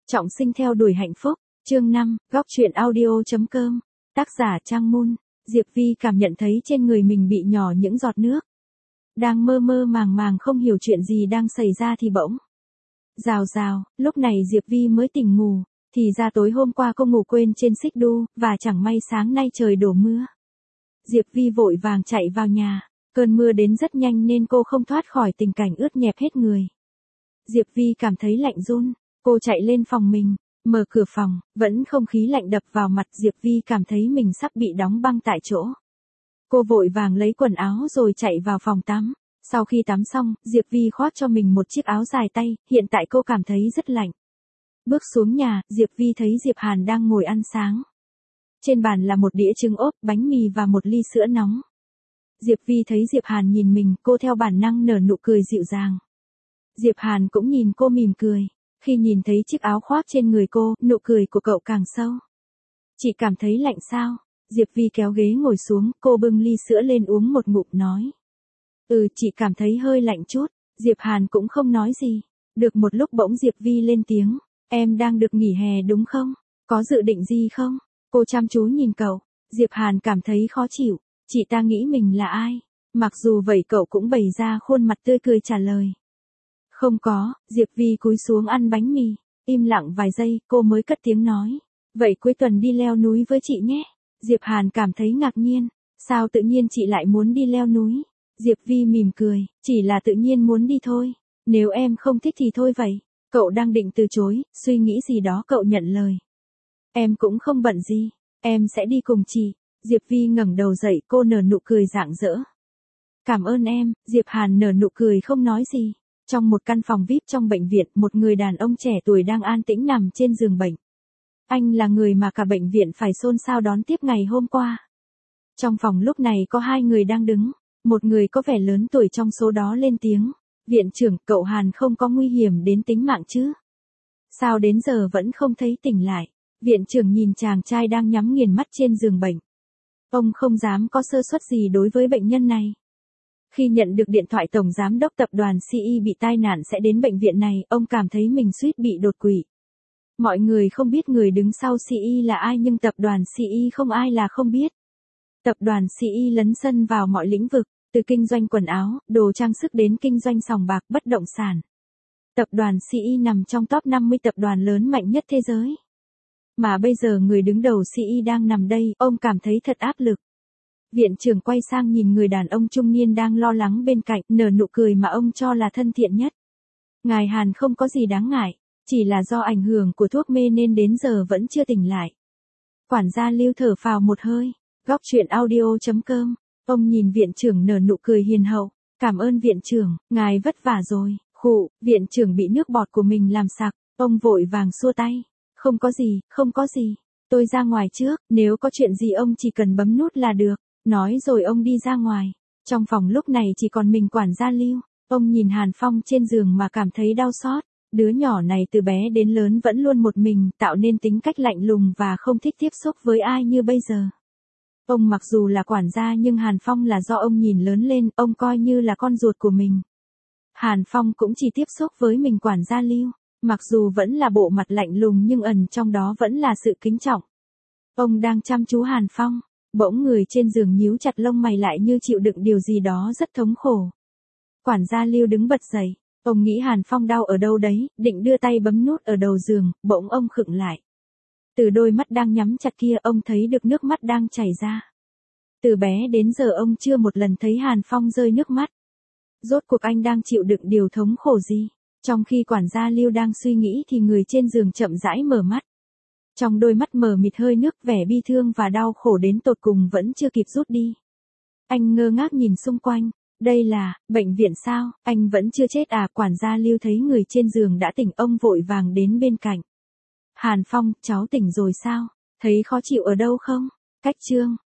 Trọng sinh theo đuổi hạnh phúc, chương 5, góc truyện audio.com, tác giả Trang Mun. Diệp Vi cảm nhận thấy trên người mình bị nhỏ những giọt nước. Đang mơ mơ màng màng không hiểu chuyện gì đang xảy ra thì bỗng. Rào rào, lúc này Diệp Vi mới tỉnh ngủ, thì ra tối hôm qua cô ngủ quên trên xích đu, và chẳng may sáng nay trời đổ mưa. Diệp Vi vội vàng chạy vào nhà, cơn mưa đến rất nhanh nên cô không thoát khỏi tình cảnh ướt nhẹp hết người. Diệp Vi cảm thấy lạnh run, cô chạy lên phòng mình, mở cửa phòng, vẫn không khí lạnh đập vào mặt. Diệp Vi cảm thấy mình sắp bị đóng băng tại chỗ. Cô vội vàng lấy quần áo rồi chạy vào phòng tắm. Sau khi tắm xong, Diệp Vi khoác cho mình một chiếc áo dài tay, hiện tại cô cảm thấy rất lạnh. Bước xuống nhà, Diệp Vi thấy Diệp Hàn đang ngồi ăn sáng. Trên bàn là một đĩa trứng ốp, bánh mì và một ly sữa nóng. Diệp Vi thấy Diệp Hàn nhìn mình, cô theo bản năng nở nụ cười dịu dàng. Diệp Hàn cũng nhìn cô mỉm cười. Khi nhìn thấy chiếc áo khoác trên người cô, nụ cười của cậu càng sâu. Chị cảm thấy lạnh sao? Diệp Vi kéo ghế ngồi xuống, cô bưng ly sữa lên uống một ngụm nói. Chị cảm thấy hơi lạnh chút. Diệp Hàn cũng không nói gì. Được một lúc bỗng Diệp Vi lên tiếng. Em đang được nghỉ hè đúng không? Có dự định gì không? Cô chăm chú nhìn cậu. Diệp Hàn cảm thấy khó chịu. Chị ta nghĩ mình là ai? Mặc dù vậy cậu cũng bày ra khuôn mặt tươi cười trả lời. Không có. Diệp Vi cúi xuống ăn bánh mì. Im lặng vài giây, cô mới cất tiếng nói. Vậy cuối tuần đi leo núi với chị nhé. Diệp Hàn cảm thấy ngạc nhiên. Sao tự nhiên chị lại muốn đi leo núi? Diệp Vi mỉm cười. Chỉ là tự nhiên muốn đi thôi. Nếu em không thích thì thôi vậy. Cậu đang định từ chối, suy nghĩ gì đó cậu nhận lời. Em cũng không bận gì. Em sẽ đi cùng chị. Diệp Vi ngẩng đầu dậy, cô nở nụ cười rạng rỡ. Cảm ơn em. Diệp Hàn nở nụ cười không nói gì. Trong một căn phòng VIP trong bệnh viện, một người đàn ông trẻ tuổi đang an tĩnh nằm trên giường bệnh. Anh là người mà cả bệnh viện phải xôn xao đón tiếp ngày hôm qua. Trong phòng lúc này có hai người đang đứng. Một người có vẻ lớn tuổi trong số đó lên tiếng. Viện trưởng, cậu Hàn không có nguy hiểm đến tính mạng chứ? Sao đến giờ vẫn không thấy tỉnh lại? Viện trưởng nhìn chàng trai đang nhắm nghiền mắt trên giường bệnh. Ông không dám có sơ suất gì đối với bệnh nhân này. Khi nhận được điện thoại tổng giám đốc tập đoàn CE bị tai nạn sẽ đến bệnh viện này, ông cảm thấy mình suýt bị đột quỵ. Mọi người không biết người đứng sau CE là ai nhưng tập đoàn CE không ai là không biết. Tập đoàn CE lấn sân vào mọi lĩnh vực, từ kinh doanh quần áo, đồ trang sức đến kinh doanh sòng bạc, bất động sản. Tập đoàn CE nằm trong top 50 tập đoàn lớn mạnh nhất thế giới. Mà bây giờ người đứng đầu CE đang nằm đây, ông cảm thấy thật áp lực. Viện trưởng quay sang nhìn người đàn ông trung niên đang lo lắng bên cạnh, nở nụ cười mà ông cho là thân thiện nhất. Ngài Hàn không có gì đáng ngại, chỉ là do ảnh hưởng của thuốc mê nên đến giờ vẫn chưa tỉnh lại. Quản gia Lưu thở phào một hơi. Góc truyện audio.com, ông nhìn viện trưởng nở nụ cười hiền hậu. Cảm ơn viện trưởng, ngài vất vả rồi. Khụ, viện trưởng bị nước bọt của mình làm sặc, ông vội vàng xua tay. Không có gì, không có gì. Tôi ra ngoài trước, nếu có chuyện gì ông chỉ cần bấm nút là được. Nói rồi ông đi ra ngoài. Trong phòng lúc này chỉ còn mình quản gia Lưu. Ông nhìn Hàn Phong trên giường mà cảm thấy đau xót. Đứa nhỏ này từ bé đến lớn vẫn luôn một mình, tạo nên tính cách lạnh lùng và không thích tiếp xúc với ai như bây giờ. Ông mặc dù là quản gia nhưng Hàn Phong là do ông nhìn lớn lên, ông coi như là con ruột của mình. Hàn Phong cũng chỉ tiếp xúc với mình quản gia Lưu. Mặc dù vẫn là bộ mặt lạnh lùng nhưng ẩn trong đó vẫn là sự kính trọng. Ông đang chăm chú Hàn Phong. Bỗng người trên giường nhíu chặt lông mày lại như chịu đựng điều gì đó rất thống khổ. Quản gia Lưu đứng bật dậy. Ông nghĩ Hàn Phong đau ở đâu đấy, định đưa tay bấm nút ở đầu giường, bỗng ông khựng lại. Từ đôi mắt đang nhắm chặt kia ông thấy được nước mắt đang chảy ra. Từ bé đến giờ ông chưa một lần thấy Hàn Phong rơi nước mắt. Rốt cuộc anh đang chịu đựng điều thống khổ gì? Trong khi quản gia Lưu đang suy nghĩ thì người trên giường chậm rãi mở mắt. Trong đôi mắt mờ mịt hơi nước, vẻ bi thương và đau khổ đến tột cùng vẫn chưa kịp rút đi. Anh ngơ ngác nhìn xung quanh. Đây là, bệnh viện sao? Anh vẫn chưa chết à? Quản gia Lưu thấy người trên giường đã tỉnh, ông vội vàng đến bên cạnh. Hàn Phong, cháu tỉnh rồi sao? Thấy khó chịu ở đâu không? Cách chương.